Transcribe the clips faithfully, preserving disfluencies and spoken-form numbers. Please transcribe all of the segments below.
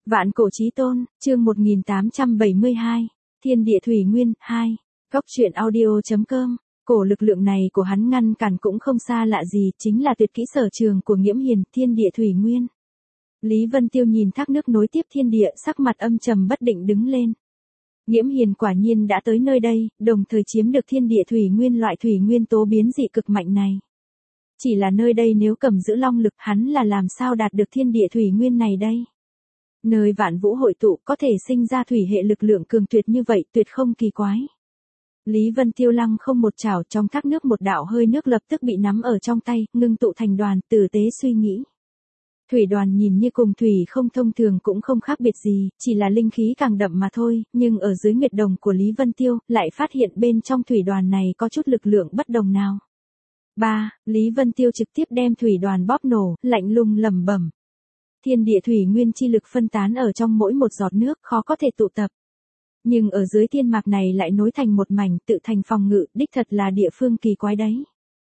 Vạn cổ chí tôn, chương một nghìn tám trăm bảy mươi hai, Thiên địa thủy nguyên, hai. Góc truyện audio chấm com. Cổ lực lượng này của hắn ngăn cản cũng không xa lạ gì, chính là tuyệt kỹ sở trường của Nghiễm Hiền, thiên địa thủy nguyên. Lý Vân Tiêu nhìn thác nước nối tiếp thiên địa, sắc mặt âm trầm bất định đứng lên. Nghiễm Hiền quả nhiên đã tới nơi đây, đồng thời chiếm được thiên địa thủy nguyên, loại thủy nguyên tố biến dị cực mạnh này. Chỉ là nơi đây nếu cầm giữ long lực, hắn là làm sao đạt được thiên địa thủy nguyên này đây? Nơi vạn vũ hội tụ có thể sinh ra thủy hệ lực lượng cường tuyệt như vậy, tuyệt không kỳ quái. Lý Vân Tiêu lăng không một chảo, trong thác nước một đạo hơi nước lập tức bị nắm ở trong tay, ngưng tụ thành đoàn, tử tế suy nghĩ. Thủy đoàn nhìn như cùng thủy không thông thường cũng không khác biệt gì, chỉ là linh khí càng đậm mà thôi, nhưng ở dưới nguyệt đồng của Lý Vân Tiêu, lại phát hiện bên trong thủy đoàn này có chút lực lượng bất đồng nào. ba. Lý Vân Tiêu trực tiếp đem thủy đoàn bóp nổ, lạnh lùng lẩm bẩm. Thiên địa thủy nguyên chi lực phân tán ở trong mỗi một giọt nước, khó có thể tụ tập. Nhưng ở dưới thiên mạc này lại nối thành một mảnh, tự thành phòng ngự, đích thật là địa phương kỳ quái đấy.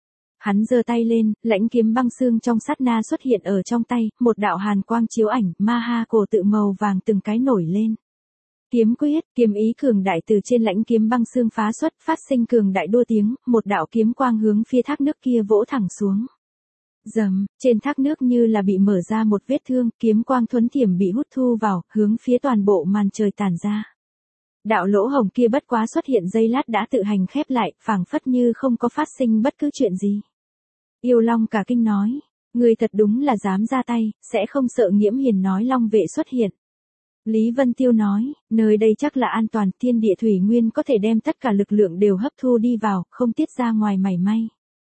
Hắn giơ tay lên, lãnh kiếm băng xương trong sát na xuất hiện ở trong tay, một đạo hàn quang chiếu ảnh, ma ha cổ tự màu vàng từng cái nổi lên. Kiếm quyết, kiếm ý cường đại từ trên lãnh kiếm băng xương phá xuất, phát sinh cường đại đua tiếng, một đạo kiếm quang hướng phía thác nước kia vỗ thẳng xuống. Dầm, trên thác nước như là bị mở ra một vết thương, kiếm quang thuấn thiểm bị hút thu vào, hướng phía toàn bộ màn trời tản ra. Đạo lỗ hổng kia bất quá xuất hiện giây lát đã tự hành khép lại, phảng phất như không có phát sinh bất cứ chuyện gì. Yêu Long cả kinh nói, người thật đúng là dám ra tay, sẽ không sợ Nghiễm Hiền nói Long vệ xuất hiện. Lý Vân Tiêu nói, nơi đây chắc là an toàn, thiên địa thủy nguyên có thể đem tất cả lực lượng đều hấp thu đi vào, không tiết ra ngoài mảy may.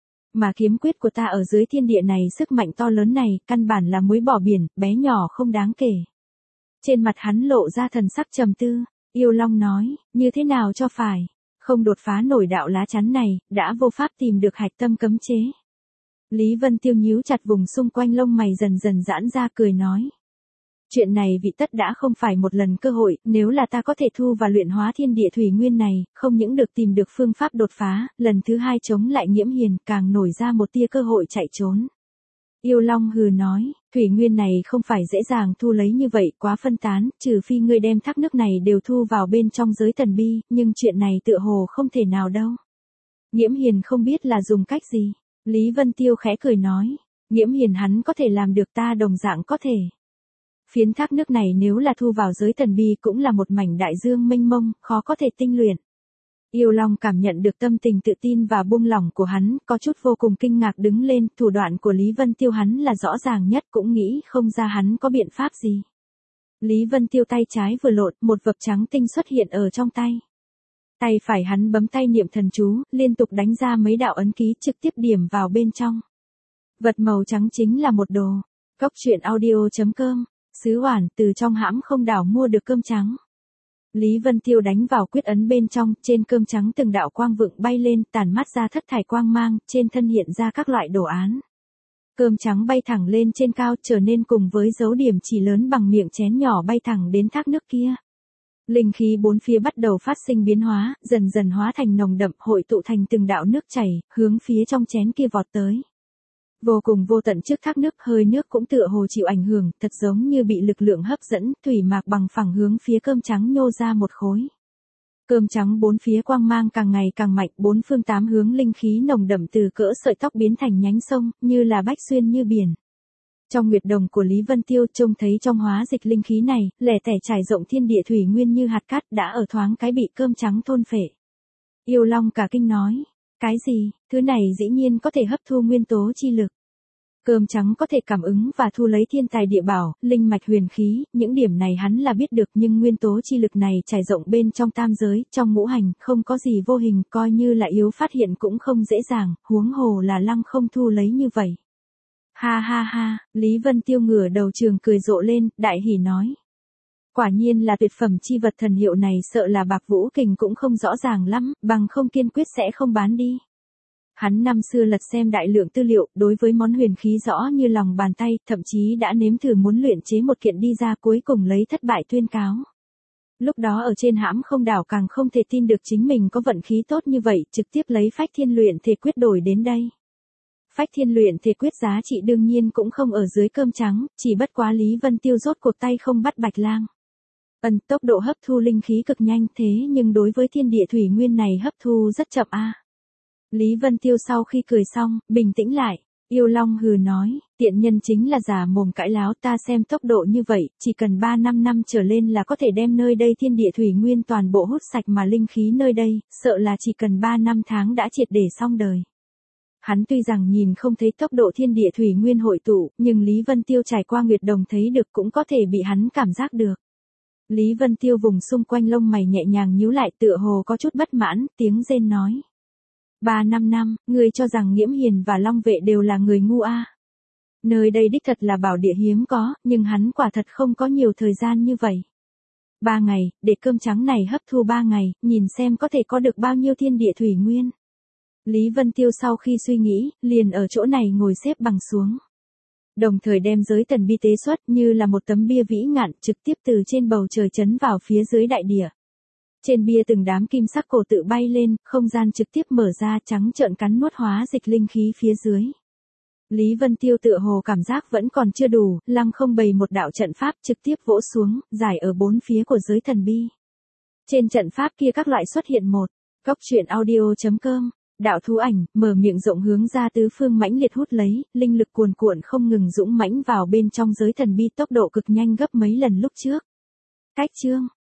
Mà kiếm quyết của ta ở dưới thiên địa này sức mạnh to lớn này, căn bản là muối bỏ biển, bé nhỏ không đáng kể. Trên mặt hắn lộ ra thần sắc trầm tư, Yêu Long nói, như thế nào cho phải, không đột phá nổi đạo lá chắn này, đã vô pháp tìm được hạch tâm cấm chế. Lý Vân Tiêu nhíu chặt vùng xung quanh lông mày dần dần giãn ra cười nói. Chuyện này vị tất đã không phải một lần cơ hội, nếu là ta có thể thu và luyện hóa thiên địa thủy nguyên này, không những được tìm được phương pháp đột phá, lần thứ hai chống lại Nghiễm Hiền, càng nổi ra một tia cơ hội chạy trốn. Yêu Long hừ nói, thủy nguyên này không phải dễ dàng thu lấy như vậy, quá phân tán, trừ phi ngươi đem thác nước này đều thu vào bên trong giới thần bi, nhưng chuyện này tựa hồ không thể nào đâu. Nghiễm Hiền không biết là dùng cách gì. Lý Vân Tiêu khẽ cười nói, Nghiễm Hiền hắn có thể làm được, ta đồng dạng có thể. Phiến thác nước này nếu là thu vào giới thần bi cũng là một mảnh đại dương mênh mông, khó có thể tinh luyện. Yêu Long cảm nhận được tâm tình tự tin và buông lỏng của hắn, có chút vô cùng kinh ngạc đứng lên, thủ đoạn của Lý Vân Tiêu hắn là rõ ràng nhất, cũng nghĩ không ra hắn có biện pháp gì. Lý Vân Tiêu tay trái vừa lộn, một vật trắng tinh xuất hiện ở trong tay. Tay phải hắn bấm tay niệm thần chú, liên tục đánh ra mấy đạo ấn ký trực tiếp điểm vào bên trong. Vật màu trắng chính là một đồ. Góc truyện audio chấm com. Sứ Oản từ trong hãm không đảo mua được cơm trắng. Lý Vân Tiêu đánh vào quyết ấn bên trong, trên cơm trắng từng đạo quang vượng bay lên, tản mát ra thất thải quang mang, trên thân hiện ra các loại đồ án. Cơm trắng bay thẳng lên trên cao, trở nên cùng với dấu điểm chỉ lớn bằng miệng chén nhỏ bay thẳng đến thác nước kia. Linh khí bốn phía bắt đầu phát sinh biến hóa, dần dần hóa thành nồng đậm, hội tụ thành từng đạo nước chảy, hướng phía trong chén kia vọt tới. Vô cùng vô tận trước thác nước, hơi nước cũng tựa hồ chịu ảnh hưởng, thật giống như bị lực lượng hấp dẫn, thủy mạc bằng phẳng hướng phía cơm trắng nhô ra một khối. Cơm trắng bốn phía quang mang càng ngày càng mạnh, bốn phương tám hướng linh khí nồng đậm từ cỡ sợi tóc biến thành nhánh sông, như là bách xuyên như biển. Trong nguyệt đồng của Lý Vân Tiêu trông thấy trong hóa dịch linh khí này, lẻ tẻ trải rộng thiên địa thủy nguyên như hạt cát, đã ở thoáng cái bị cơm trắng thôn phệ. Yêu Long cả kinh nói, cái gì, thứ này dĩ nhiên có thể hấp thu nguyên tố chi lực. Cơm trắng có thể cảm ứng và thu lấy thiên tài địa bảo, linh mạch huyền khí, những điểm này hắn là biết được, nhưng nguyên tố chi lực này trải rộng bên trong tam giới, trong ngũ hành, không có gì vô hình, coi như là yếu phát hiện cũng không dễ dàng, huống hồ là lăng không thu lấy như vậy. Ha ha ha, Lý Vân Tiêu ngửa đầu trường cười rộ lên, đại hỉ nói. Quả nhiên là tuyệt phẩm chi vật, thần hiệu này sợ là Bạc Vũ Kình cũng không rõ ràng lắm, bằng không kiên quyết sẽ không bán đi. Hắn năm xưa lật xem đại lượng tư liệu, đối với món huyền khí rõ như lòng bàn tay, thậm chí đã nếm thử muốn luyện chế một kiện đi ra, cuối cùng lấy thất bại tuyên cáo. Lúc đó ở trên hãm không đảo càng không thể tin được chính mình có vận khí tốt như vậy, trực tiếp lấy phách thiên luyện thể quyết đổi đến đây. Phách thiên luyện thể quyết giá trị đương nhiên cũng không ở dưới cơm trắng, chỉ bất quá Lý Vân Tiêu rốt cuộc tay không bắt Bạch Lang. Ân, tốc độ hấp thu linh khí cực nhanh thế nhưng đối với thiên địa thủy nguyên này hấp thu rất chậm a. Lý Vân Tiêu sau khi cười xong, bình tĩnh lại, Yêu Long hừ nói, tiện nhân chính là giả mồm cãi láo, ta xem tốc độ như vậy, chỉ cần ba năm năm trở lên là có thể đem nơi đây thiên địa thủy nguyên toàn bộ hút sạch mà linh khí nơi đây, sợ là chỉ cần ba năm tháng đã triệt để xong đời. Hắn tuy rằng nhìn không thấy tốc độ thiên địa thủy nguyên hội tụ, nhưng Lý Vân Tiêu trải qua Nguyệt Đồng thấy được cũng có thể bị hắn cảm giác được. Lý Vân Tiêu vùng xung quanh lông mày nhẹ nhàng nhíu lại tựa hồ có chút bất mãn, tiếng rên nói. Ba năm năm, ngươi cho rằng Nghiễm Hiền và Long Vệ đều là người ngu a? Nơi đây đích thật là bảo địa hiếm có, nhưng hắn quả thật không có nhiều thời gian như vậy. Ba ngày, để cơm trắng này hấp thu ba ngày, nhìn xem có thể có được bao nhiêu thiên địa thủy nguyên. Lý Vân Tiêu sau khi suy nghĩ, liền ở chỗ này ngồi xếp bằng xuống. Đồng thời đem giới thần bi tế xuất như là một tấm bia vĩ ngạn trực tiếp từ trên bầu trời chấn vào phía dưới đại địa. Trên bia từng đám kim sắc cổ tự bay lên, không gian trực tiếp mở ra trắng trợn cắn nuốt hóa dịch linh khí phía dưới. Lý Vân Tiêu tựa hồ cảm giác vẫn còn chưa đủ, lăng không bày một đạo trận pháp trực tiếp vỗ xuống, giải ở bốn phía của giới thần bi. Trên trận pháp kia các loại xuất hiện một, góc truyện audio chấm com. Đạo thú ảnh, mở miệng rộng hướng ra tứ phương mãnh liệt hút lấy, linh lực cuồn cuộn không ngừng dũng mãnh vào bên trong giới thần bi tốc độ cực nhanh gấp mấy lần lúc trước. Cách chương